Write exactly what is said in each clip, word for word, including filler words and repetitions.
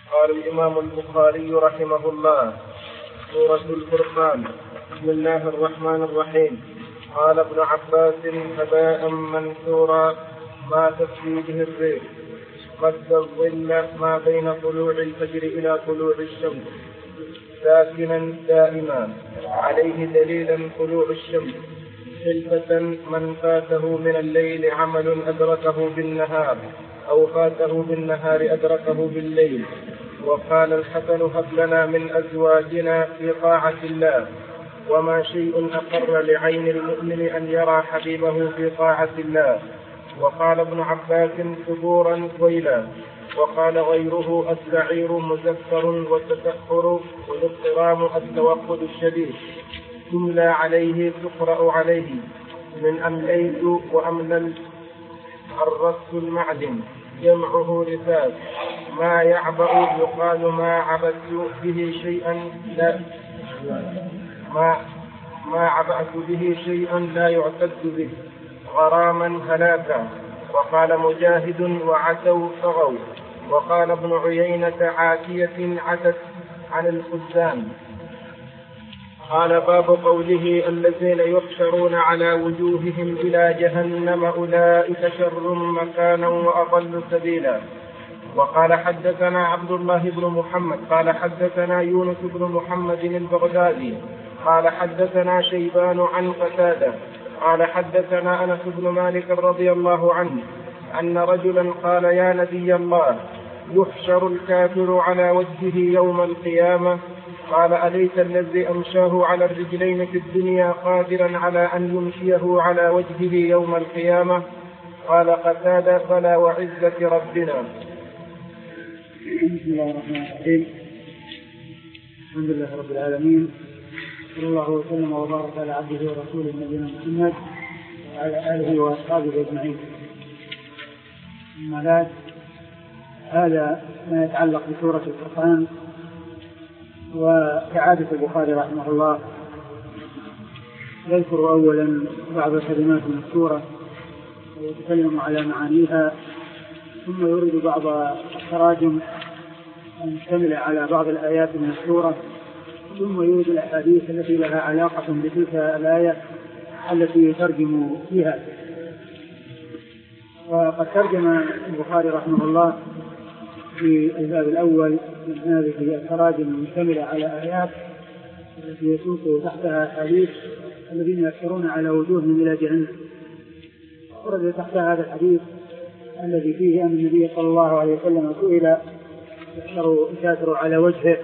قال الإمام البخاري رحمه الله: سورة الفرقان. بسم الله الرحمن الرحيم. قال ابن عباس: هباء منثورا ما تكفي به الريح، قد الظل ما بين طلوع الفجر إلى طلوع الشمس، ساكنا دائما عليه دليلا طلوع الشمس، خلفة من فاته من الليل عمل أدركه بالنهار، أو فاته بالنهار أدركه بالليل. وقال الحسن: هب لنا من أزواجنا في طاعة الله، وما شيء أقر لعين المؤمن أن يرى حبيبه في طاعة الله. وقال ابن عباس: ثبورا ويلا. وقال غيره: السعير مزفر والتسحر، والاضطرام التوقد الشديد، تملى عليه تقرأ عليه، من أمليت وأملل الرس المعدن، جمعه رفاق. ما يعبأ يقال ما عبدت به شيئا لا ما ما عبأت به شيئا لا يعتد به، غراما هلاكا. وقال مجاهد: وعتوا طغوا. وقال ابن عيينة: عاتية عتت عن الخزان. قال: باب قوله: الذين يحشرون على وجوههم إلى جهنم أولئك شر مكانا وأضل سبيلا. وقال: حدثنا عبد الله بن محمد قال حدثنا يونس بن محمد البغدادي قال حدثنا شيبان عن قتادة قال حدثنا أنس بن مالك رضي الله عنه أن رجلا قال: يا نبي الله، يحشر الكافر على وجهه يوم القيامة؟ قال: أليس الذي أمشاه على الرجلين في الدنيا قادرا على أن يمشيه على وجهه يوم القيامة؟ قال قتادة: بلى وعزة ربنا. بسم الله الرحمن الرحيم. الحمد لله رب العالمين، صلى الله وسلم وبارك على عبده ورسوله نبينا محمد وعلى آله وأصحابه أجمعين. أما بعد، هذا ما يتعلق بسورة الفرقان. وكعادة البخاري رحمه الله يذكر أولا بعض كلمات من السورة ويتكلم على معانيها، ثم يريد بعض التراجم المشتملة على بعض الآيات من السورة، ثم يريد الأحاديث التي لها علاقة بتلك الآية التي يترجم فيها. وقد ترجم البخاري رحمه الله في الباب الأول من هذه التراجم المشتملة على آيات التي يسوق تحتها حديث الذين يحشرون على وجوههم إلى جهنم. ورد تحت هذا الحديث الذي فيه أن النبي صلى الله عليه وسلم سئل: يحشر الكافر على وجهه؟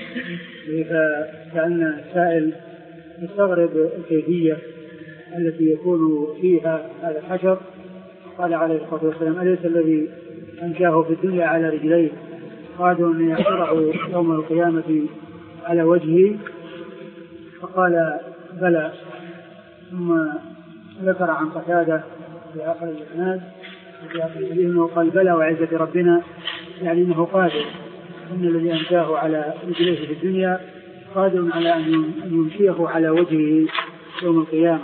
فكأن السائل يستغرب الكيفية التي يكون فيها هذا الحشر. قال عليه الصلاة والسلام: أليس الذي أمشاه في الدنيا على رجليه قادر أن يحشره يوم القيامة على وجهه؟ فقال: بلى. ثم ذكر عن قتادة في آخر الإسناد أنه قال: بلى وعزة ربنا، يعني أنه قادر، إن الذي أمشاه على رجليه في الدنيا قادر على أن يمشيه على وجهه يوم القيامة.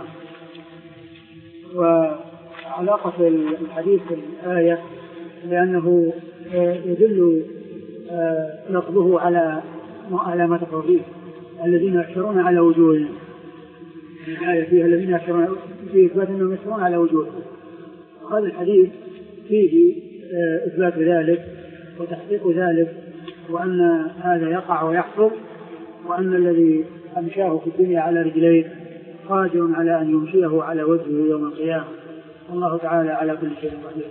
وعلاقة الحديث بالآية لأنه يدل لفظه على على ما تقول فيه: الذين يحشرون على وجوههم. الآية فيها الذين يحشرون، فيه إثبات أنهم يحشرون على وجوههم. هذا الحديث فيه إثبات ذلك وتحقيق ذلك، وأن هذا يقع ويحصل، وأن الذي أمشاه في الدنيا على رجليه قادر على أن يمشيه على وجهه يوم القيامة. والله تعالى على كل شيء قدير.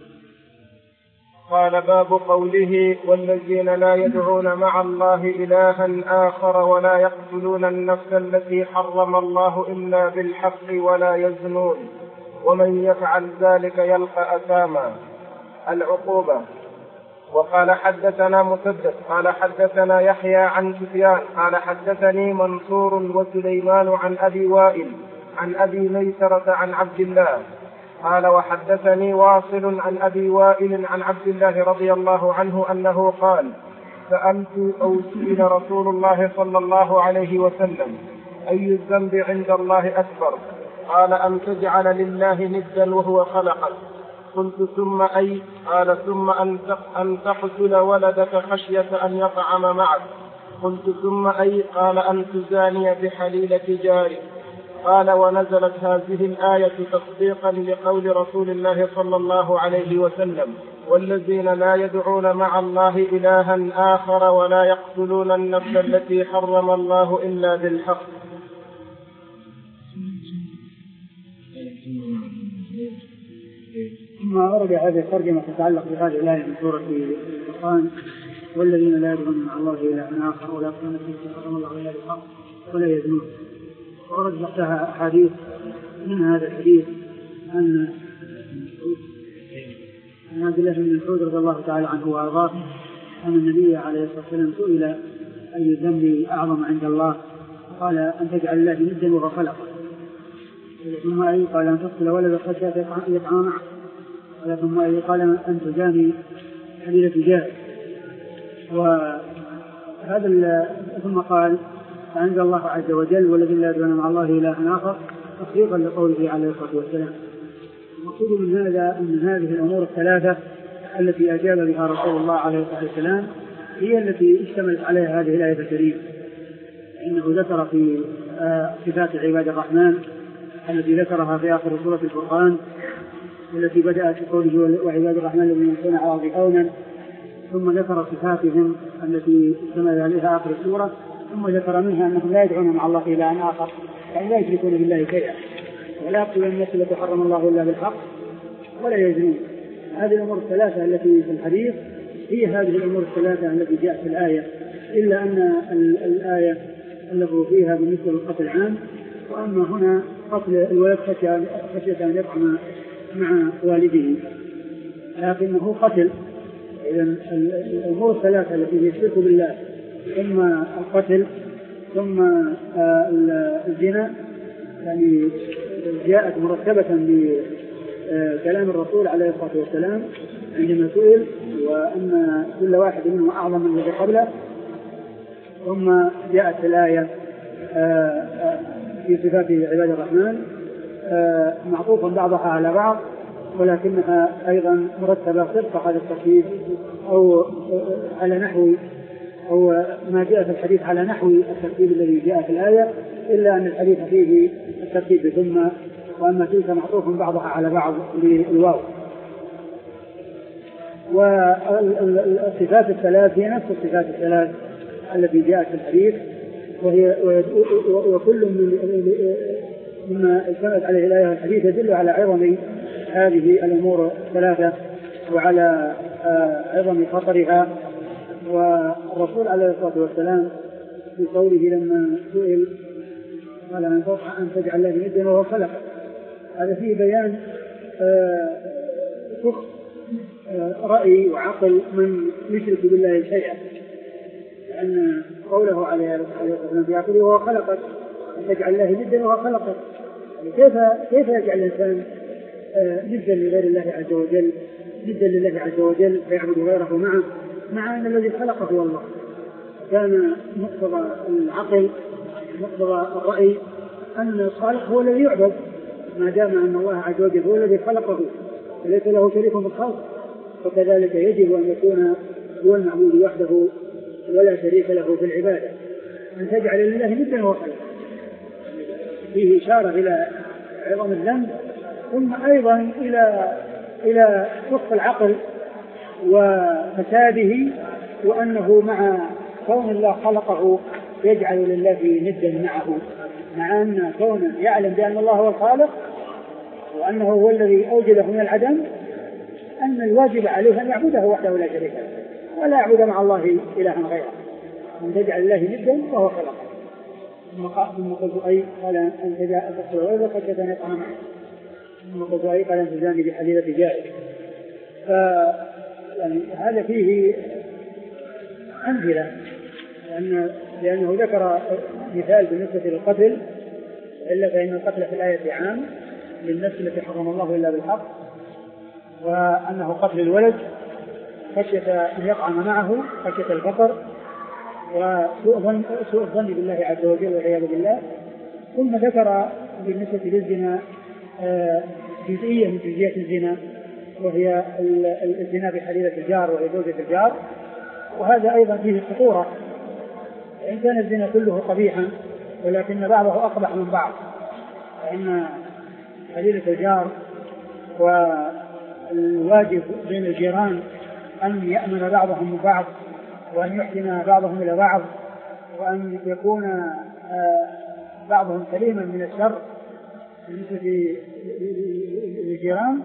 قال: باب قوله: والذين لا يدعون مع الله إلها آخر ولا يقتلون النفس التي حرم الله إلا بالحق ولا يزنون، ومن يفعل ذلك يلقى أثاما. العقوبة. وقال: حدثنا مسدد قال حدثنا يحيى عن سفيان قال حدثني منصور وسليمان عن أبي وائل عن أبي ميسرة عن عبد الله قال: وحدثني واصل عن أبي وائل عن عبد الله رضي الله عنه أنه قال: سألت أو سئل رسول الله صلى الله عليه وسلم: أي الذنب عند الله أكبر؟ قال: أن تجعل لله ندا وهو خلقك. قلت ثم أي؟ قال ثم أن تقتل ولدك خشية أن يطعم معك. قلت ثم أي؟ قال أن تزاني بحليلة جارك. قال ونزلت هذه الآية تصديقا لقول رسول الله صلى الله عليه وسلم والذين لا يدعون مع الله إلها آخر ولا يقتلون النفس التي حرم الله إلا بالحق. ثم ورد هذه الترجمة تتعلق بهذه الآية من سورة الفرقان والذين لا يدعون مع الله إلها آخر ولا يقتلون النفس التي حرم الله إلا بالحق ولا يزنون. ورد تحتها أحاديث من هذا الحديث أن عن عبد الله بن مسعود رضي الله تعالى عنه وأرضاه أن النبي عليه الصلاة والسلام سئل أي الذنب أعظم عند الله قال أن تجعل الله ندا وهو خلقه. ثم أي قال أن تقتل ولدك خشية يطعم معك. ثم أي قال أن تزاني حليلة جارك. وهذا ثم قال فأنزل الله عز وجل والذين لا يدعون مع الله إلها آخر تصديقا لقوله عليه الصلاة والسلام. المقصود من هذا أن هذه الأمور الثلاثة التي أجاب بها رسول الله عليه الصلاة والسلام هي التي اشتملت عليها هذه الآية الكريمة. إنه ذكر في صفات عباد الرحمن التي ذكرها في آخر سورة الفرقان التي بدأت بقوله وعباد الرحمن الذين يمشون على الأرض هونا، ثم ذكر صفاتهم التي اشتمل عليها آخر السورة، ثم ذكر منها أنهم لا يدعون مع الله إلها آخر يعني لا يشركون بالله شيئا ولا يقتلون النفس التي حرم الله إلا بالحق ولا يزنون. هذه الأمور الثلاثة التي في الحديث هي هذه الأمور الثلاثة التي جاءت في الآية، إلا أن الآية اللفظ فيها بالنسبة للقتل عام، وأما هنا قتل الولد خشية أن يطعم مع والده لكنه قتل. إذن الأمور الثلاثة التي يشرك بالله ثم القتل ثم الزنا يعني جاءت مرتبة بكلام الرسول عليه الصلاة والسلام عندما سئل وأن كل واحد منه أعظم من الذي قبله. ثم جاءت الآية في صفات عباد الرحمن معطوفا بعضها على بعض ولكنها أيضا مرتبة صدق هذا الترتيب أو على نحو أو ما جاء في الحديث على نحو الترتيب الذي جاء في الآية، إلا أن الحديث فيه الترتيب ثم وأما تلك معطوف بعضها على بعض للواو. والصفات الثلاث هي نفس الصفات الثلاث التي جاءت في الحديث، وهي وكل من مما اشتملت عليه الآية الحديث يدل على عظم هذه الأمور الثلاثة وعلى عظم خطرها. والرسول عليه الصلاة والسلام في قوله لما سئل قال أن تجعل الله ندا وهو خلق، هذا فيه بيان فقه رأي وعقل من يشرك بالله شيئا، لأن قوله عليه الصلاة والسلام في آخره وهو خلقك أن تجعل الله ندا وهو خلقك، كيف كيف يجعل الإنسان ندا لغير الله عز وجل ندا لله عز وجل فيعبد غيره معه مع أن الذي خلقه هو الله؟ كان مقتضى العقل مقتضى الرأي أن الخالق هو الذي يعبد ما دام أن الله عز وجل هو الذي خلقه وليس له شريك في الخلق، فكذلك يجب أن يكون هو المعبود وحده ولا شريك له في العبادة. أن تجعل لله ندا وهو خلقه فيه إشارة إلى عظم الذنب، ثم أيضا إلى إلى فقه العقل وفساده، وأنه مع كون الله خلقه يجعل لله ندا معه، مع أن كونه يعلم بأن الله هو الخالق وأنه هو الذي أوجده من العدم، أن الواجب عليه أن يعبده وحده لا شريك له ولا يعبد مع الله إلها غيره، أن تجعل الله ندا وهو خلقه. ثم قلت أي قال أن تقتل ولدك خشية أن يطعم معك، ثم قلت أي قال أن تزاني بحليلة جارك. يعني هذا فيه أمثلة، لأن لأنه ذكر مثال بالنسبة للقتل، إلا فإن القتل في الآية عام للنفس التي حرم الله إلا بالحق، وأنه قتل الولد خشية أن يطعم معه خشية الفقر وسوء الظن بالله عز وجل والعياذ بالله. ثم ذكر بالنسبة للزنا جزئية من جزئيات الزنا وهي الزنا بحليلة الجار وهي زوجة الجار، وهذا أيضا فيه خطورة، وإن كان الزنا كله قبيحا ولكن بعضه أقبح من بعض، فإن حليلة الجار والواجب بين الجيران أن يأمن بعضهم من بعض وأن يحسن بعضهم إلى بعض وأن يكون بعضهم سليما من الشر بالنسبة للجيران،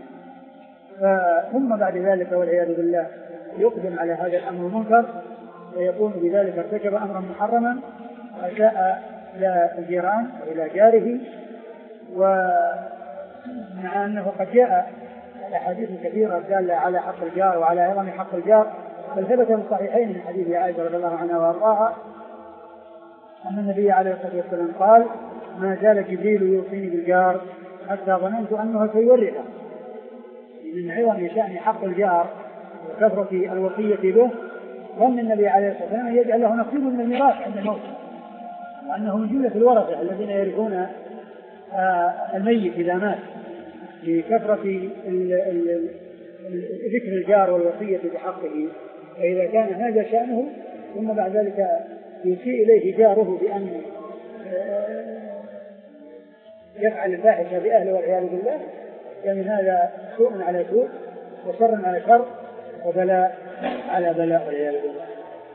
ثم بعد ذلك والعياذ بالله يقدم على هذا الأمر المنكر ويكون بذلك ارتكب أمرا محرما أساء إلى الجيران وإلى جاره. ومع أنه قد جاء الأحاديث كثيرة دالة على حق الجار وعلى عظم حق الجار، بل ثبت في الصحيحين من حديث عائشة رضي الله عنها وأرضاها أن النبي عليه الصلاة والسلام قال: ما زال جبريل يوصيني بالجار حتى ظننت أنه سيورثه. من عظم شأن حق الجار وكثرة الوصية به ظن النبي عليه الصلاة والسلام أن يجعل له نصيب من الميراث عند الموت، وأنه من جملة الورثة الذين يرثون الميت إذا مات، لكثرة ذكر الجار والوصية بحقه. فإذا كان هذا شأنه ثم بعد ذلك يسيء إليه جاره بأن يفعل الفاحشة بأهله والعياذ بالله، يعني هذا سوء على سوء وشر على شر وبلاء على بلاء والعياذ بالله.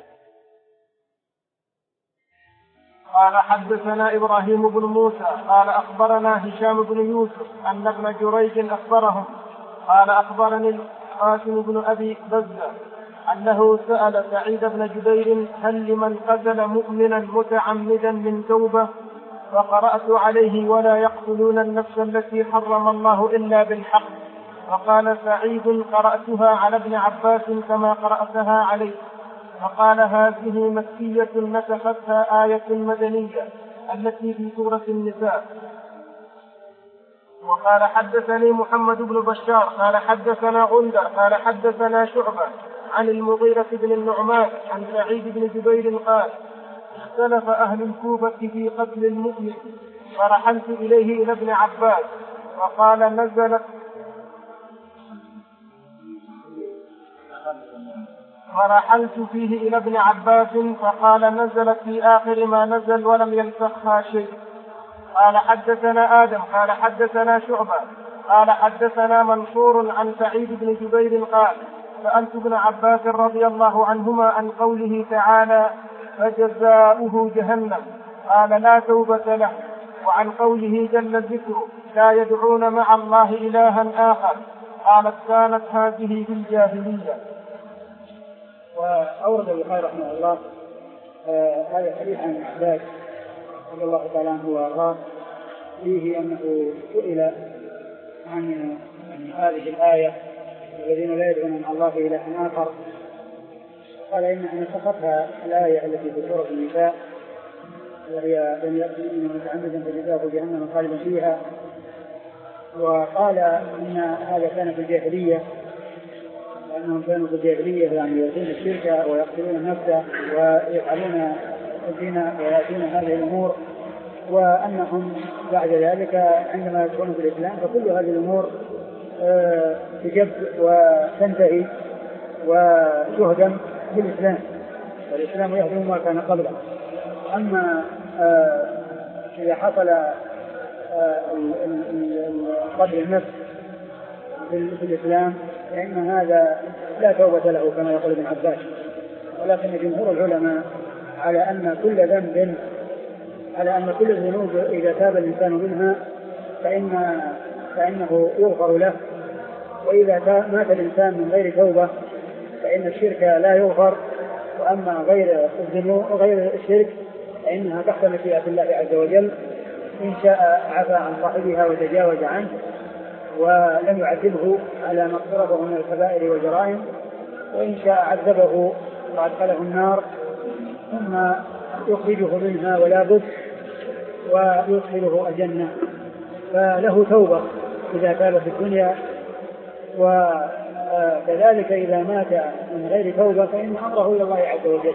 قال: حدثنا إبراهيم بن موسى قال أخبرنا هشام بن يوسف أن ابن جريج أخبرهم قال: أخبرني القاسم بن أبي بزة أنه سأل سعيد بن جبير: هل لمن قتل مؤمنا متعمدا من توبة؟ فقرأت عليه: ولا يقتلون النفس التي حرم الله إلا بالحق. فقال سعيد: قرأتها على ابن عباس كما قرأتها عليه. فقال: هذه مكية نسختها آية مدنية التي في سورة النساء. وقال: حدثني محمد بن بشار قال حدثنا غندر قال حدثنا شعبة عن المغيرة بن النعمان عن سعيد بن جبير قال: اختلف أهل الكوفة في قتل المؤمن، فرحلت إليه إلى ابن عباس وقال: نزلت فرحلت فيه إلى ابن عباس فقال: نزلت في آخر ما نزل ولم يلفقها شيء. قال: حدثنا آدم قال حدثنا شعبة قال حدثنا منصور عن سعيد بن جبير قال: سألت ابن عباس رضي الله عنهما عن قوله تعالى: فجزاؤه جهنم، قال: لا توبة له. وعن قوله جل ذكره: لا يدعون مع الله إلها آخر، قالت: كانت هذه في الجاهلية. وأورد البخاري رحمه الله آه هذا الحديث عن العباس رضي الله تعالى عنه وارضاه، فيه أنه سئل عن هذه الآية: الذين لا يدعون مع الله إلها آخر، قال: إنها نسختها الآية التي في سورة النساء وهي: لم يأتي من متعمدا فجزاؤه جهنم خالدا فيها. وقال إن هذا كان في الجاهلية، لأنهم كانوا في الجاهلية يعني يؤتون الشرك ويقتلون النفس ويفعلون الزنا ويأتون هذه الأمور، وأنهم بعد ذلك عندما يكونوا في الإسلام فكل هذه الأمور تجب وتنتهي وتهدم بالإسلام، والإسلام يهدم ما كان قبله. أما إذا حصل قتل النفس في الإسلام فإن هذا لا توبة له كما يقول ابن عباس، ولكن جمهور العلماء على أن كل ذنب على أن كل الذنوب إذا تاب الإنسان منها فإن فإنه يغفر له، وإذا مات الإنسان من غير توبة فإن الشرك لا يغفر، وأما غير الذنوب غير الشرك فإنها تحت مشيئة الله عز وجل، إن شاء عفى عن صاحبها وتجاوز عنه ولم يعذبه على ما اقترفه من الكبائر والجرائم، وإن شاء عذبه وأدخله النار ثم يخرجه منها ولا بد ويدخله الجنة، فله توبة إذا تاب في الدنيا، وكذلك إذا مات من غير توبة فإن أمره إلى الله عز وجل.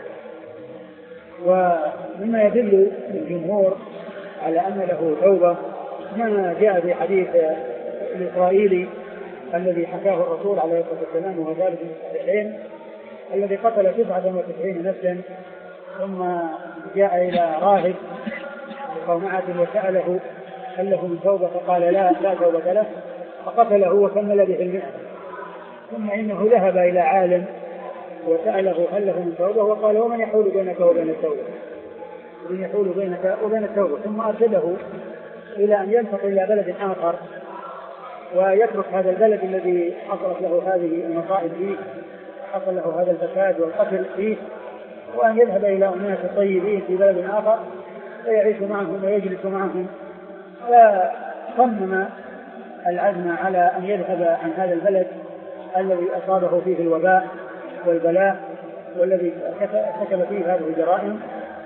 ومما يدل الجمهور على أن له توبة ما جاء في حديث الإسرائيلي الذي حكاه الرسول عليه الصلاة والسلام وهو ثابت في الصحيحين، الذي قتل تسعة وتسعين نفسا ثم جاء إلى راهب قومعة وسأله هل له من توبة فقال لا لا توبة له فقتله وكمل به المئة. ثم إنه ذهب إلى عالم وسأله هل له من توبة وقال ومن يحول بينك وبين التوبة ومن يحول بينك وبين التوبة. ثم أرشده إلى أن ينتقل إلى بلد آخر ويترك هذا البلد الذي حصلت له هذه المصائب فيه، حصل له هذا الفساد والقتل فيه، وأن يذهب إلى أناس طيبين في بلد آخر ويعيش معهم ويجلس معهم. فصمم العزم على أن يذهب عن هذا البلد الذي أصابه فيه الوباء والبلاء والذي ارتكب فيه هذه الجرائم،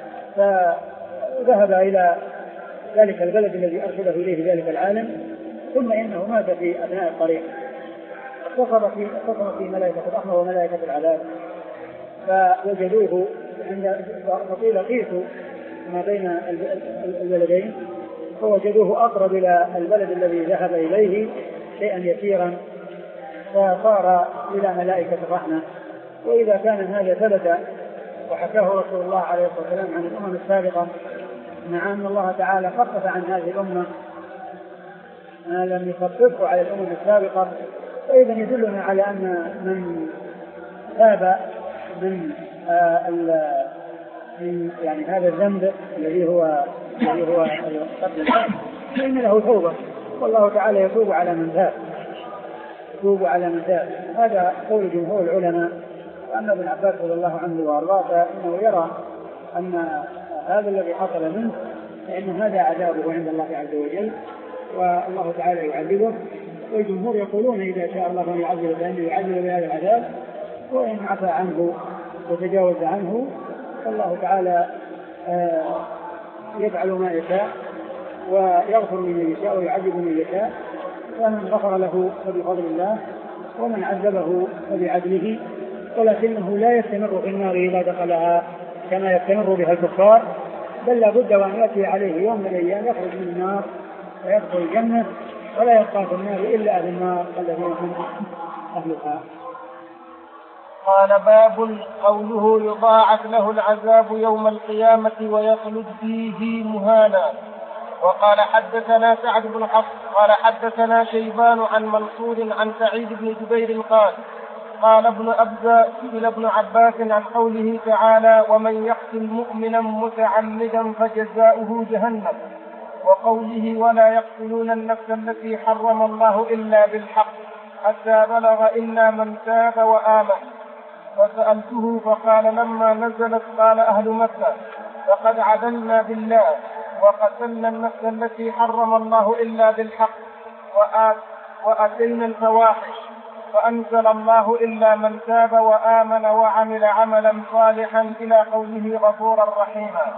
فذهب إلى ذلك البلد الذي أرشده إليه ذلك العالم. ثم إنه مات في أثناء الطريق، اتصل في اتصل في ملائكة الرحمة وملائكة العذاب، فوجدوه عند فقيل قيسوا ما بين البلدين فوجدوه أقرب إلى البلد الذي ذهب إليه شيئا يسيرا، فصار إلى ملائكة الرحمة. وإذا كان هذا ثبت وحكاه رسول الله عليه الصلاة والسلام عن الأمم السابقة مع أن الله تعالى خفف عن هذه الأمة ما لم يخففه على الأمم السابقة، فإذا يدلنا على أن من تاب من آه من يعني هذا الذنب الذي هو الذي هو قتل النفس فإن له توبة، والله تعالى يتوب على من تاب يتوب على من تاب. هذا قول جمهور العلماء. وأما ابن عباس رضي الله عنه وأرضاه فإنه يرى أن هذا الذي حصل منه فإن هذا عذابه عند الله عز وجل والله تعالى يعذبه، والجمهور يقولون إذا شاء الله أن يعذب فإنه يعذب بهذا العذاب، وإن عفى عنه وتجاوز عنه فالله تعالى يفعل ما يشاء ويغفر من يشاء ويعذب من يشاء، فمن غفر له فبفضل الله ومن عذبه فبعدله، ولكنه لا يستمر في النار إذا دخلها كما يستمر بها الكفار، بل لابد وأن يأتي عليه يوم من الأيام يخرج من النار ويدخل الجنة ولا يبقى في النار إلا أهل النار الذين هم أهلها. قال باب قوله يضاعف له العذاب يوم القيامة ويخلد فيه مهانا. وقال حدثنا سعد بن حفص قال حدثنا شيبان عن منصور عن سعيد بن جبير قال قال ابن أبزة سئل ابن عباس عن قوله تعالى ومن يقتل مؤمنا متعمدا فجزاؤه جهنم، وقوله ولا يقتلون النفس التي حرم الله إلا بالحق حتى بلغ إلا من تاب وآمن. فسألته فقال لما نزلت قال أهل مكة فقد عدلنا بالله وقتلنا النفس التي حرم الله إلا بالحق وأتينا الفواحش فأنزل الله إلا من تاب وآمن وعمل عملا صالحا إلى قوله غفورا رحيما.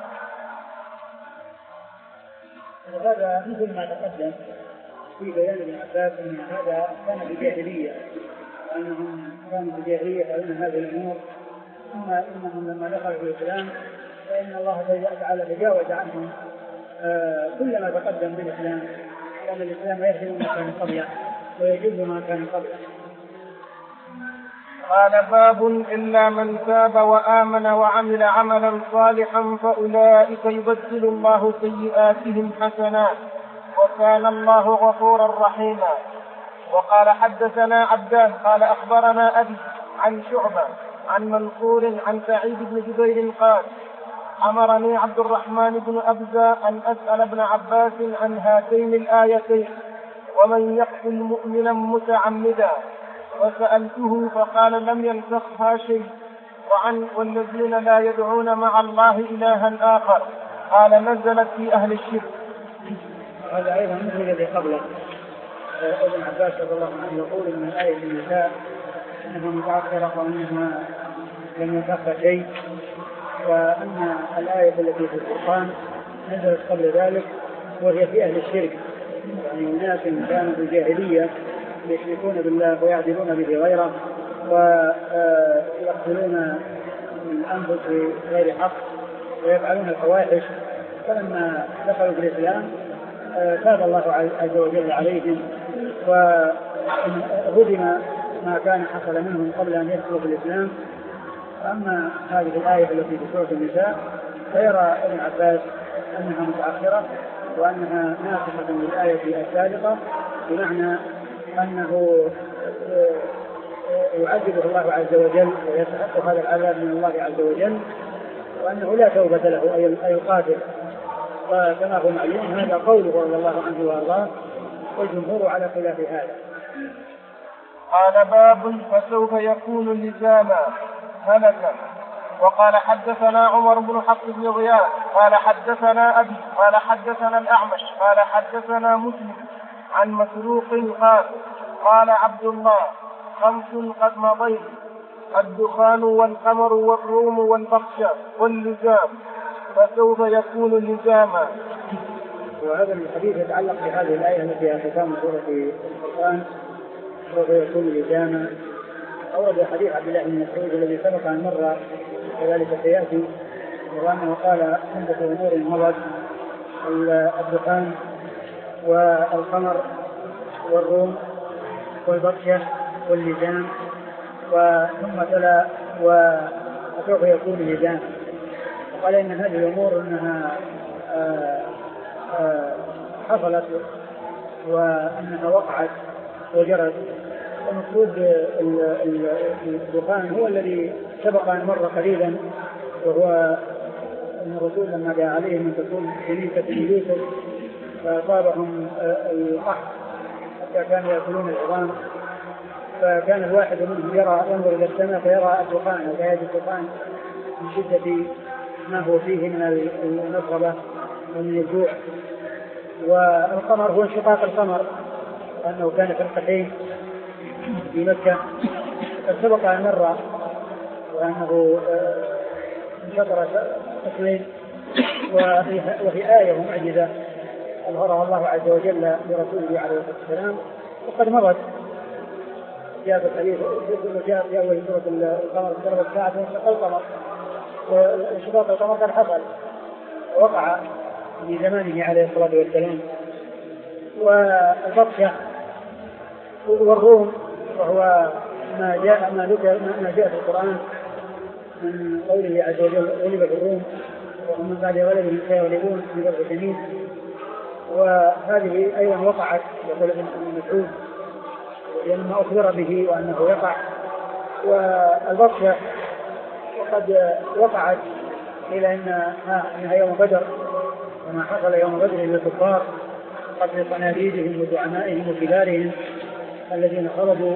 هذا مثل ما تقدم في بيان ابن عباس أن هذا كان بالجاهلية وأنهم كانوا بالجاهلية فإن هذه الأمور، ثم إنهم لما دخلوا في الإسلام فإن الله تعالى تجاوز عنهم كل ما تقدم بالإسلام، لأن الإسلام يهدم ما كان قبله ويجب ما كان قبله. قال باب إلا من تاب وآمن وعمل عملا صالحا فأولئك يبدل الله سيئاتهم حسنات وكان الله غفورا رحيما. وقال حدثنا عبدان قال أخبرنا أبي عن شعبة عن منصور عن سعيد بن جبير قال أمرني عبد الرحمن بن أبزة أن أسأل ابن عباس عن هاتين الآيتين ومن يقتل مؤمنا متعمدا، وسألته فقال لم ينسخها شيء، وعن والذين لا يدعون مع الله إلها آخر قال نزلت في أهل الشرك. هذا أيضا مثل الذي قبله. ابن عباس رضي الله عنه يقول ان الآية النساء انها متعثرة وانها لم ينسخها شيء، وان الآية التي في القرآن نزلت قبل ذلك وهي في أهل الشرك، يعني أناس كانوا في الجاهلية يشركون بالله ويعدلون به غيره ويقتلون الأنفس بغير حق ويفعلون الفواحش، فلما دخلوا في الإسلام تاب الله عز وجل عليهم وأنزل هدم ما كان حصل منهم قبل أن يدخلوا في الإسلام. أما هذه الآية التي في سورة النساء فيرى ابن عباس أنها متأخرة وأنها ناسخة للآية السابقة، بمعنى أنه يعذبه الله عز وجل ويستحق هذا العذاب من الله عز وجل، وأنه لا توبة له أي القاتل. وكما هو معلوم هذا قوله رضي الله عنه وارضاه، والجمهور على خلاف هذا. قال باب فسوف يكون لزاما هلكا. وقال حدثنا عمر بن حفص بن غياث قال حدثنا أبي قال حدثنا الأعمش قال حدثنا مسلم عن مسروق قال قال عبد الله خمس قد مضيت: الدخان والقمر والروم والبطش واللزام، فسوف يكون لزاما. وهذا الحديث يتعلق بهذه الآية التي ختام سورة القرآن، سوف يكون لزاما. أورد حديث عبد الله بن مسعود الذي سبق أن مر وذلك سيأتي، وأنه قال عدة أمور مضت: الدخان والقمر والروم والبطشة واللزام، وثم تلا وسوف يكون لزام. وقال إن هذه الأمور أنها آآ آآ حصلت وأنها وقعت وجرت. المقصود الدخان هو الذي سبق أن مر قليلا، وهو أن الرسول لما جاء عليهم أن تكون كنيسة يوسف فأصابهم القحط حتى كانوا يأكلون العظام، فكان الواحد منهم يرى ينظر إلى السماء فيرى الدخان وكياد الدخان من شدة ما هو فيه من المصغبة ومن الجوع. والقمر هو انشقاق القمر، أنه كان فرقتين في مكة قد سبق أن مر، وأنه انشطر اثنين. وفي آية ومعجزة أظهرها الله عز وجل لرسوله عليه الصلاة والسلام وقد مرت. جاء في الحديث جاء في أول سورة القمر ضربت ساعة وانشق القمر، وانشقاق القمر قد حصل ووقع في زمانه عليه الصلاة والسلام. والبطشة والروم وهو ما جاء ما ذكر ما جاء في القرآن من قوله عز وجل: غلبت الروم ومن بعد غلبهم سيغلبون في بضع سنين. وهذه أيضا وقعت، يقول ابن مسعود، لما أخبر به وأنه يقع. والبطشة وقد وقعت إلى أنها يوم بدر، وما حصل يوم بدر للكفار قبل صناديدهم ودعمائهم وكبارهم الذين خرجوا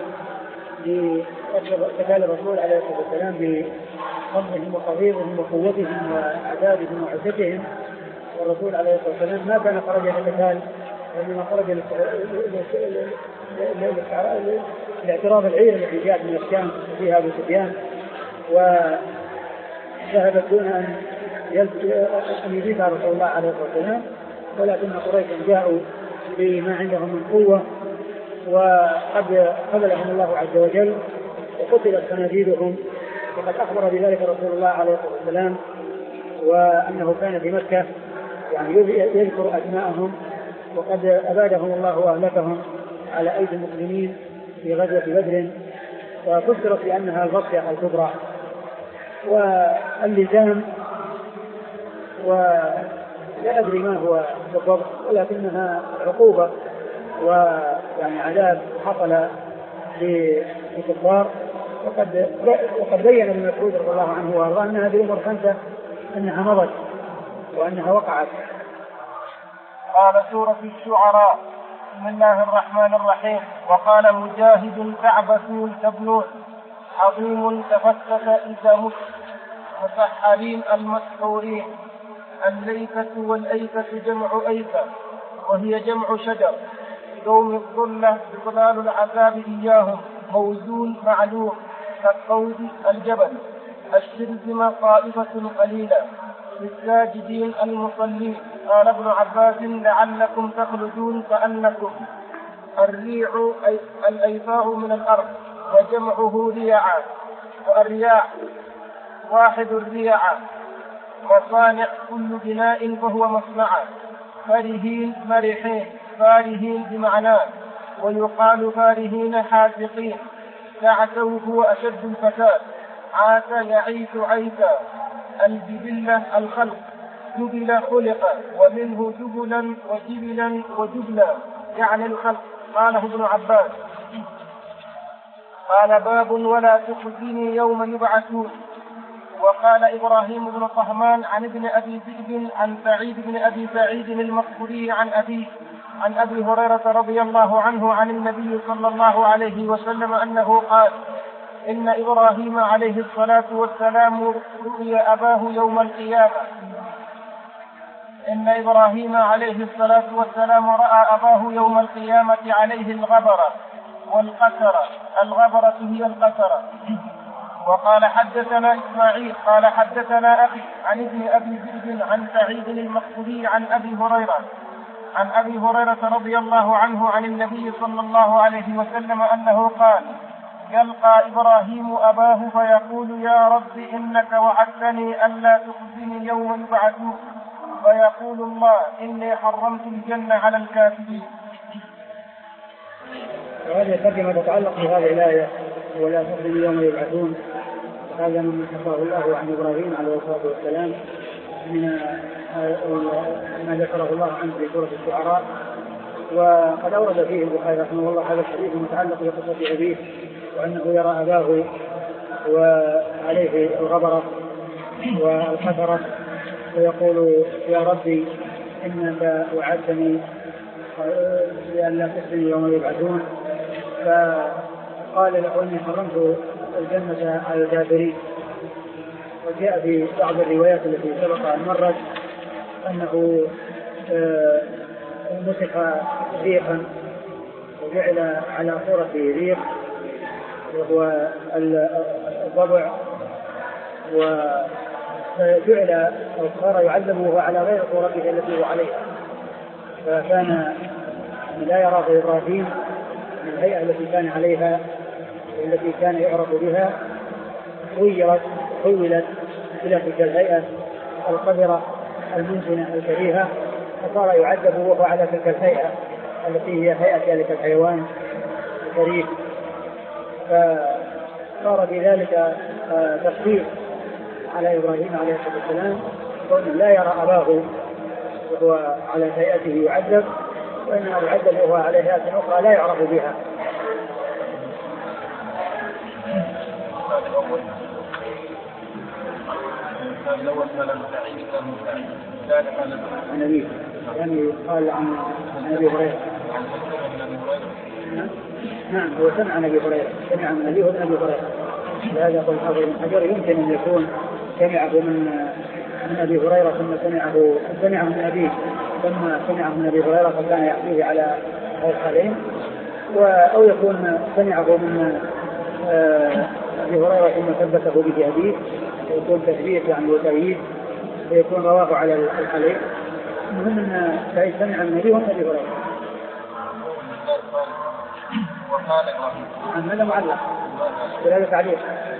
لقتال الرسول عليه الصلاة والسلام بقمهم وقضيهم وقوتهم وعذابهم وعزتهم. والرسول عليه الصلاة والسلام ما كان خرج للقتال، وإنما خرج لاعتراض العير التي جاءت من الشام فيها أبو سفيان، وذهبت دون أن يجيبها رسول الله عليه الصلاة والسلام، ولكن قريشا جاءوا بما عندهم من قوة وقد قبلهم الله عز وجل وقتلت صناديدهم. وقد أخبر بذلك رسول الله عليه الصلاة والسلام، وأنه كان في مكة يعني يذكر أسماءهم، وقد أبادهم الله وأهلكهم على أيدي المسلمين في غزوة بدر، وفسرت بأنها البطشة الكبرى. واللزام ولا أدري ما هو بالضبط، ولكنها عقوبة ويعني عذاب حصل للكفار. وقد وقد بين ابن مسعود رضي الله عنه وارضاه ان هذه الامور خمسه انها مضت وانها وقعت. قال سورة الشعراء: بسم الله الرحمن الرحيم. وقال مجاهد: تعبثون تبنون، عظيم تفتت إذا مت، مسحرين المسحورين. الليثة والأيثة جمع أيثة، وهي جمع شجر، دوم الظلة بظلال العذاب إياهم، موزون معلوم كالقود الجبل. الشرذمة طائفة قليلة، للساجدين المصلين. قال ابن عباس: لعلكم تخلدون كأنكم. الريع الأيفاء من الأرض، وجمعه رياعا، والرياع واحد الرياع. مصانع كل بناء فهو مصنعا. فرهين مرحين، فارهين بمعناه، ويقال فارهين حاذقين، تعسوا هو أشد الفساد، عاس يعيش عيسى، الجبلة الخلق، جبل خلق، ومنه جبلا وجبلا وجبلا يعني الخلق. قاله ابن عباس. قال باب ولا تخزني يوم يبعثون. وقال إبراهيم بن طهمان عن ابن أبي ذئب عن سعيد بن أبي سعيد المقبوري عن أبي عن أبي هريرة رضي الله عنه عن النبي صلى الله عليه وسلم أنه قال: إن إبراهيم عليه الصلاة والسلام رؤي أباه يوم القيامة إن إبراهيم عليه الصلاة والسلام رأى أباه يوم القيامة عليه الغبرة والقسرة. الغبرة هي القسرة. وقال حدثنا إسماعيل قال حدثنا أخي عن ابن أبي ذئب عن سعيد المقبوري عن أبي هريرة عن أبي هريرة رضي الله عنه عن النبي صلى الله عليه وسلم أنه قال: يلقى إبراهيم أباه فيقول: يا رب إنك وعدتني ألا تخزني يوم يبعثون، فيقول الله: إني حرمت الجنة على الكافرين. وهذه الترجمة تتعلق بهذه الآية: ولا تخزني يوم يبعثون. هذا من حفظه الله عن إبراهيم عليه الصلاة والسلام من ما ذكره الله عنه في سورة الشعراء. وقد أورد فيه البخاري رحمه الله هذا الحديث المتعلق بقصة أبيه، وأنه يرى أباه وعليه الغبرة والحسرة، ويقول: يا ربي إنك وعدتني لألا تخزني يوم يبعثون، فقال له: إني حرمت الجنة على الكافرين. وجاء في بعض الروايات التي سبق أن مرت أنه مسك ريقا وجعل على صورة ريق وهو الضبع، وجعل أو صار يعذب وهو على غير صورته التي هو عليها، فكان لا يرى إبراهيم من الهيئة التي كان عليها والتي كان يعرف بها، غيرت حولت إلى تلك الهيئة القذرة المنتنة الكريهة، فصار يعذب وهو على تلك الهيئة التي هي هيئة ذلك الحيوان الكريه. فصار في ذلك تخفيف على إبراهيم عليه الصلاة والسلام، كون لا يرى أباه وهو على هيئته يعذب، وإنما يعذب وهو على هيئة أخرى لا يعرف بها. عن أبيه يعني قال عن أبي هريرة. نعم هو سمع عن أبي هريرة، سمع من أبيه وابن أبي هريرة. لهذا يقول حافظ بن حجر يمكن أن يكون سمعه من من أبي هريرة ثم سمعه سمعه من أبيه ثم سمعه من أبي هريرة فكان يحكيه على الحالين، أو يكون سمعه من أبي هريرة ثم ثبته به أبيه، ويكون تثبيت يعني وتأييد، ويكون رواه على الحالين. المهم أن سعيد سمع من أبيه ومن أبي هريرة. عن هذا معلق ولا تعليق.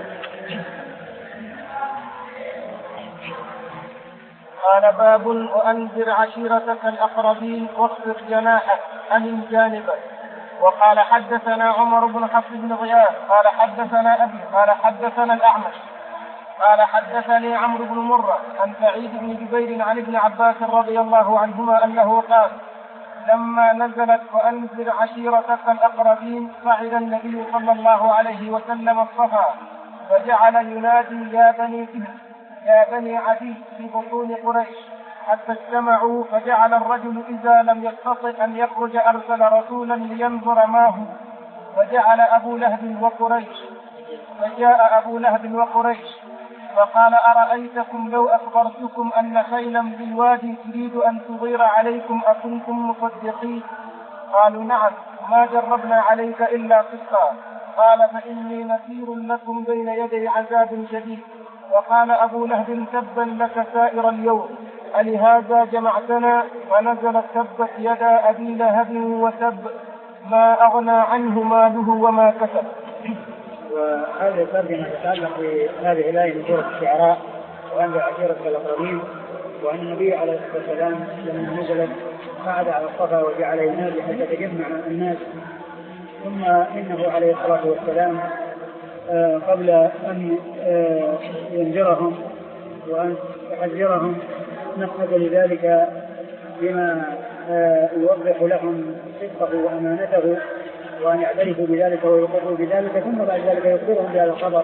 قال: باب وأنذر عشيرتك الأقربين واخفض جناحك عن جانبك. وقال: حدثنا عمر بن حفص بن غياث قال حدثنا أبي قال حدثنا الأعمش قال حدثني عمرو بن مرة عن سعيد بن جبير عن ابن عباس رضي الله عنهما أنه قال: لما نزلت وأنذر عشيرتك الأقربين صعد النبي صلى الله عليه وسلم الصفا فجعل ينادي: يا بني يا بني عدي في بطون قريش، حتى اجتمعوا، فجعل الرجل إذا لم يستطع أن يخرج أرسل رسولا لينظر ما هو، فجعل أبو لهب وقريش فجاء أبو لهب وقريش فقال: أرأيتكم لو أخبرتكم أن خيلا بالوادي تريد أن تغير عليكم أكنتم مصدقين؟ قالوا: نعم، ما جربنا عليك إلا قصة. قال: فإني نذير لكم بين يدي عذاب شديد. وقال أبو لهب: تبا لك سائر اليوم، ألهذا جمعتنا؟ فنزلت: تبت يدا أبي لهب وتب، ما أغنى عنه ماله وما كسب. وهذه الترجمة تتعلق بهذه الآية من سورة الشعراء: وأنذر عشيرتك الأقربين. وأن النبي عليه الصلاة والسلام لما نزلت قعد على الصفا وجعل ينادي حتى تجمع الناس ثم إنه عليه الصلاة والسلام قبل أن ينذرهم وأن يحذرهم نفذ لذلك بما يوضح لهم صدقه وأمانته وأن يعترفوا بذلك ويقروا بذلك، ثم بعد ذلك يخبرهم بهذا الخبر.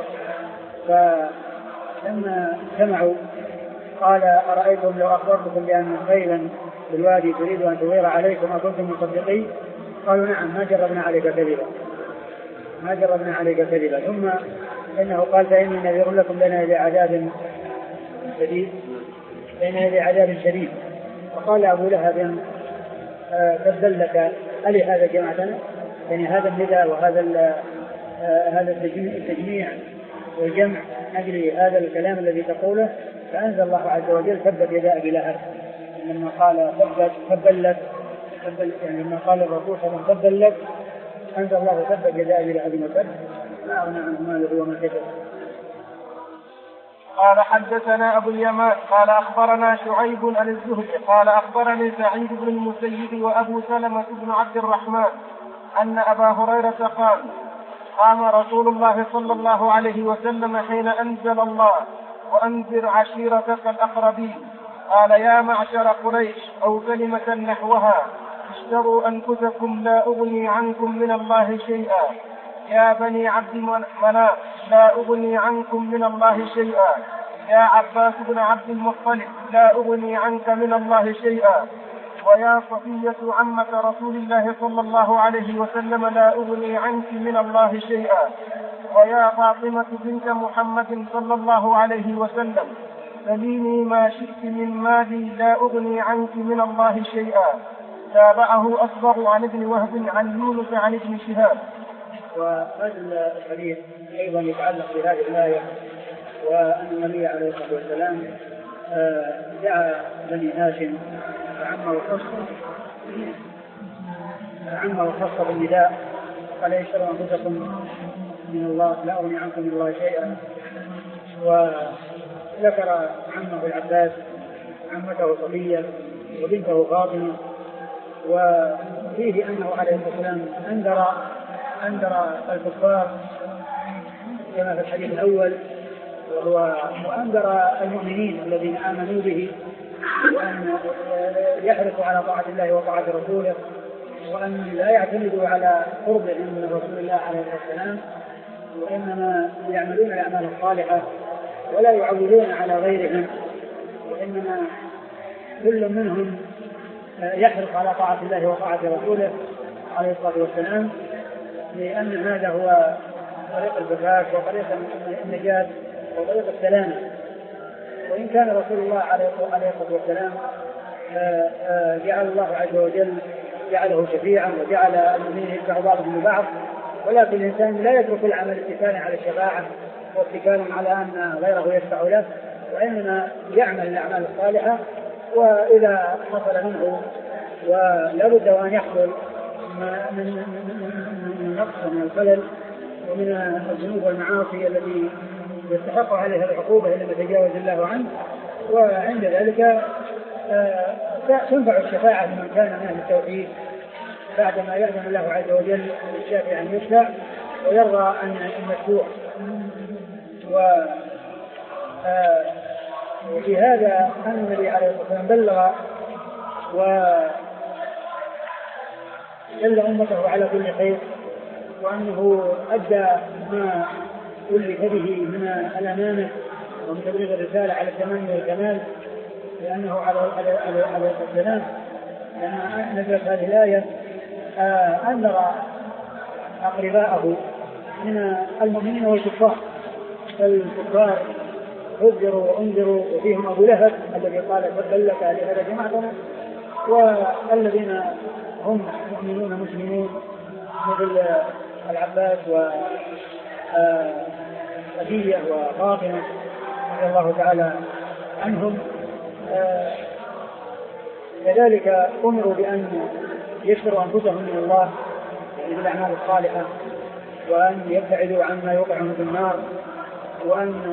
فلما سمعوا قال أرأيتم لو أخبرتكم بأن خيلا بالوادي تريد أن تغير عليكم أكنتم مصدقين؟ قالوا نعم ما جربنا عليك كذبا ما جربنا عليك كذبا. ثم إنه قال فإني نذير لكم بين يدي عذاب شديد بين يدي عذاب شديد. فقال أبو لهب تبدل لك ألي هذا جماعتنا، يعني هذا النداء وهذا هذا التجميع والجمع أجل هذا الكلام الذي تقوله. فأنزل الله عز وجل تبت يدا أبي لهب لما قال تبدل لك، يعني لما قال الرسول صلى الله عليه وسلم تبدل لك أنزل الله تبت يدا أبي لهب وتب ما أغنى عنه ماله وما كسب. قال حدثنا أبو اليمان قال أخبرنا شعيب عن الزهري قال أخبرني سعيد بن المسيب وأبو سلمة بن عبد الرحمن أن أبا هريرة قال قام رسول الله صلى الله عليه وسلم حين أنزل الله وأنذر عشيرتك الأقربين قال يا معشر قريش أو كلمة نحوها اشتروا أنفسكم لا أغني عنكم من الله شيئا، يا بني عبد مناف لا أغني عنكم من الله شيئا، يا عباس بن عبد المطلب لا أغني عنك من الله شيئا، ويا صفية عمة رسول الله صلى الله عليه وسلم لا أغني عنك من الله شيئا، ويا فاطمة بنت محمد صلى الله عليه وسلم سليني ما شئت من مالي لا أغني عنك من الله شيئا. تابعه أصبغ عن ابن وهب عن يونس عن ابن شهاب. وهذا الحديث أيضا يتعلق بهذه الآية، وأن النبي عليه الصلاة والسلام دعا بني هاشم فعمه وخصه فعمه وخصه بالنداء قال اشتروا أنفسكم من الله لا أغني عنكم من الله شيئا. وذكر عمه العباس عمته صفية وبنته فاطمة. وفيه أنه عليه الصلاة والسلام أنذر أنذر الكفار كما في الحديث الأول، وهو أنذر المؤمنين الذين آمنوا به وأن يحرصوا على طاعة الله وطاعة رسوله، وأن لا يعتمدوا على قربهم من رسول الله عليه الصلاة والسلام، وإنما يعملون الأعمال الصالحة ولا يعولون على غيرهم، وإنما كل منهم يحرص على طاعة الله وطاعة رسوله عليه الصلاة والسلام، لأن هذا هو طريق البكاء وطريق النجاة وطريق السلامة. وإن كان رسول الله عليه الصلاة والسلام جعل الله عز وجل جعله شفيعا وجعل المؤمنين يتبع بعضهم ببعض، ولكن الإنسان لا يترك العمل اتكالا على الشفاعة واتكالا على أن غيره يشفع له، وإنما يعمل الأعمال الصالحة. وإذا حصل منه ولا بد أن يحصل من نقص ومن الخلل ومن الذنوب والمعاصي التي يستحق عليها العقوبة لما تجاوز الله عنه، وعند ذلك تنفع الشفاعة لمن كان من أهل التوحيد بعدما يأذن الله عز وجل للشافع أن يشفع ويرضى أن المشفوع. وفي هذا أن النبي عليه الصلاة والسلام بلغ ودل أمته على كل خير، وأنه أدى ما ألف به من الأمانة ومن تبليغ الرسالة على التمام والكمال، لأنه على على السلام لما نزلت هذه الآية أنذر أقرباءه من المؤمنين والكفار. فالكفار حذروا وانذروا، وفيهم أبو لهب الذي قال تبت لك لهذا جماعتنا، والذين هم مؤمنون مسلمون مثل العباس وصفية وفاطمة رضي الله تعالى عنهم. كذلك أمروا بأن يشكروا أنفسهم من الله يعني بالأعمال الصالحة، وأن يبتعدوا عما يوقعهم في النار، وأن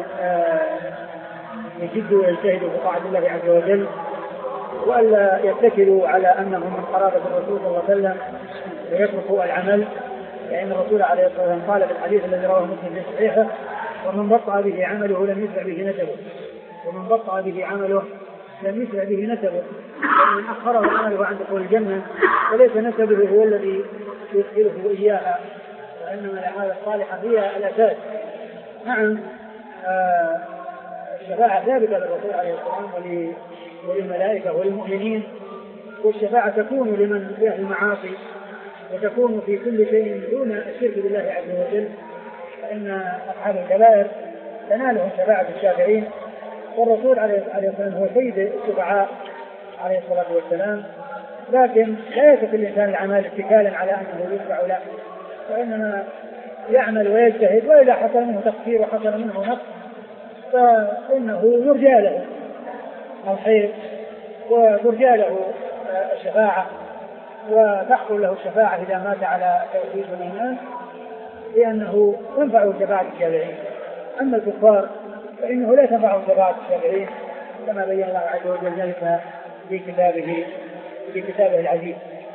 يجدوا ويجتهدوا في طاعة الله عز وجل، وألا يتكلوا على أنهم من قرابة الرسول صلى الله عليه وسلم ويتركوا العمل، فإن الرسول عليه الصلاة والسلام قال في الحديث الذي رواه مسلم في صحيحه: ومن بطأ به عمله لم يسرع به نسبه. ومن بطأ به عمله لم يسرع به نسبه، ومن أخره عمله عن دخول الجنة وليس نسبه هو الذي يدخله إياها، وإنما الأعمال الصالحة هي الأساس. نعم، آه الشفاعة ثابتة للرسول عليه الصلاة والسلام وللملائكة وللمؤمنين، والشفاعة تكون لمن فيه المعاصي وتكون في كل شيء دون الشرك بالله عز وجل، فإن أصحاب الكبائر تنالهم شفاعة الشافعين، والرسول عليه الصلاة والسلام هو سيد الشفعاء عليه الصلاة والسلام. لكن لا يترك الإنسان العمل اتكالا على أنه يشفع له، وإنما يعمل ويجتهد، وإذا حصل منه تقصير وحصل منه نقص فإنه يرجى له الخير وترجى له الشفاعة، وتحصل له الشفاعة إذا مات على توحيد الإيمان، لأنه تنفع شفاعة الشافعين. أما الكفار فإنه لا تنفع شفاعة الشافعين، كما بين الله عز وجل ذلك في كتابه في كتابه العزيز.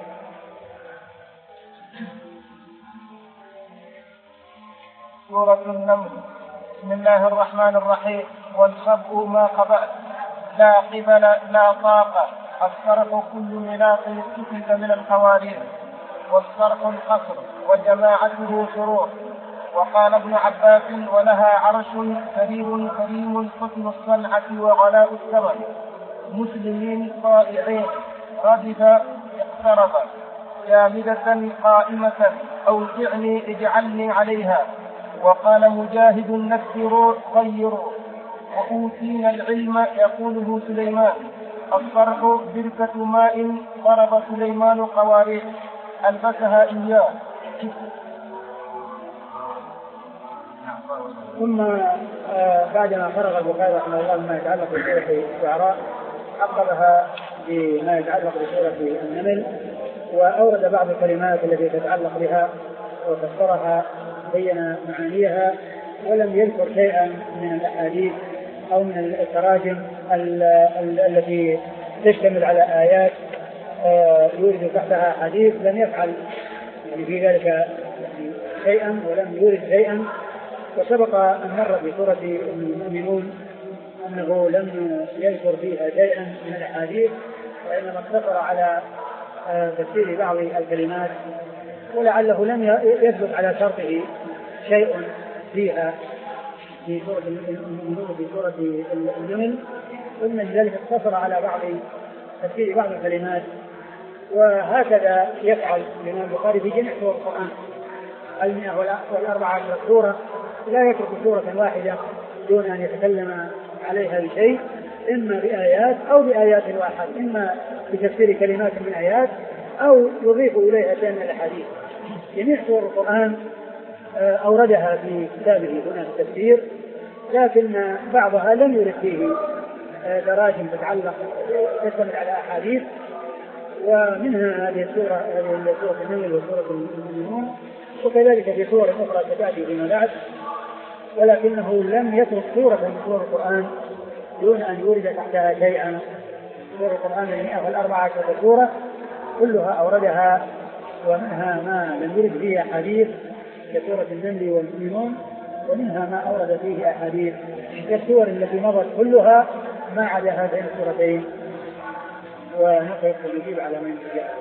سورة النمل. بسم الله الرحمن الرحيم. والخبء ما خبأت، لا قبل لا طاقة، الصرف كل مناط اتخذ من القوارير، والصرف القصر وجماعته شروط. وقال ابن عباس: ولها عرش كريم كريم حسن الصنعة وغلاء الثمن، مسلمين طائعين ردف اقترب، جامدة قائمة أوزعني اجعلني عليها. وقال مجاهد: نكروا غيروا. وأوتينا العلم، يقوله سليمان. الصرح بركة ماء ضرب سليمان قوارير ألبسها إياه. ثم بعدما فرغ البخاري رحمه الله مما يتعلق بسورة الشعراء عقبها بما يتعلق بسورة النمل، وأورد بعض الكلمات التي تتعلق بها وفسرها بين معانيها، ولم يذكر شيئا من الأحاديث أو من التراجم التي تشتمل على آيات يورد تحتها حديث، لم يفعل يعني في ذلك شيئا ولم يورد شيئا. وسبق أن مر في سورة المؤمنون أنه لم يذكر فيها شيئا من الأحاديث، وإنما اقتصر على تفسير بعض الكلمات، ولعله لم يثبت على شرطه شيء فيها في سورة المؤمنون في سورة النمل، ومن ذلك اقتصر على بعض تفسير بعض الكلمات. وهكذا يفعل الإمام البخاري في جميع سور القرآن المئة والأربعة عشر سورة، لا يترك سورة واحدة دون أن يتكلم عليها بشيء، إما بآيات أو بآيات واحد، إما بتفسير كلمات من آيات أو يضيف إليها شيئا من الأحاديث. جميع سور القرآن أوردها في كتابه هنا في التفسير، لكن بعضها لم يرد فيه دراجم تتعلق تشتمل على أحاديث، ومنها هذه السورة هذه سورة النمل وسورة المؤمنون، وكذلك في سور أخرى ستأتي فيما بعد، ولكنه لم يترك سورة من سور القرآن دون أن يورد تحتها شيئا. سور القرآن المئة والأربعة عشر سورة كلها أوردها، ومنها ما لم يرد فيه أحاديث كسورة النمل والمؤمنون، ومنها ما أورد فيه أحاديث كالسور التي مضت كلها ما عدا هذين السورتين. ونقف ونجيب على من جاء.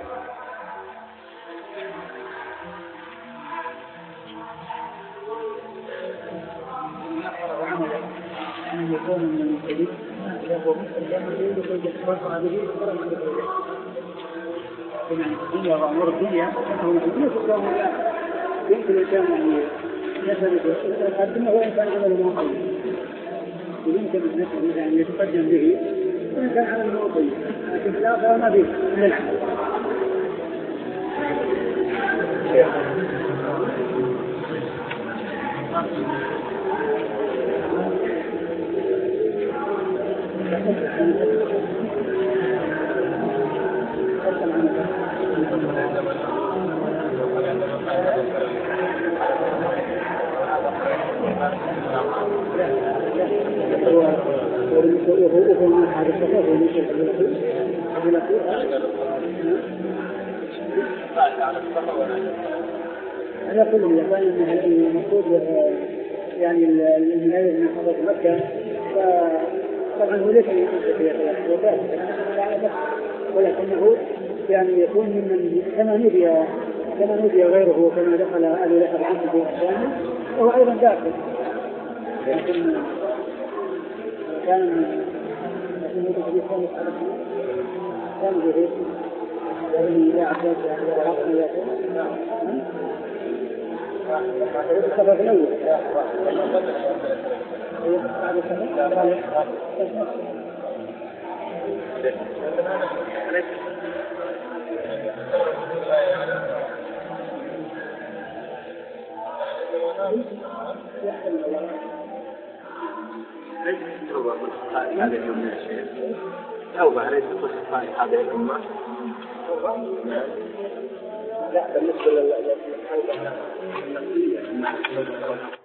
أن يكون من المسلمين له مثل كما يريد كي يتفرق هذه الفرق من الدنيا، بمعنى الدنيا وأمور الدنيا أنه الدنيا تقام الآن يمكن الإنسان أن يثبت الدنيا وإن كان عمله موقعي، ويمكن نفسه أن يتقدم به وإن كان عمله موقعي، لكن في الآخرة ما فيه إلا العمل. على كل كان المفروض يعني المناير من حضرة مكة، فطبعا هو ليس من أنت ولكنه يعني يكون من كما نودي كما نودي غيره وكما دخل أهل لحب عنه في أحسانه وهو أيضا داخل، لكن كان لكن هذا الحديث كان كان به يعني لا عباد يعني السبب الأول بعد السبب ليس توبة هذه الأمة من الشيء توبة ليس تصفى هذه الأمة لا بالنسبة للتوبة النفسية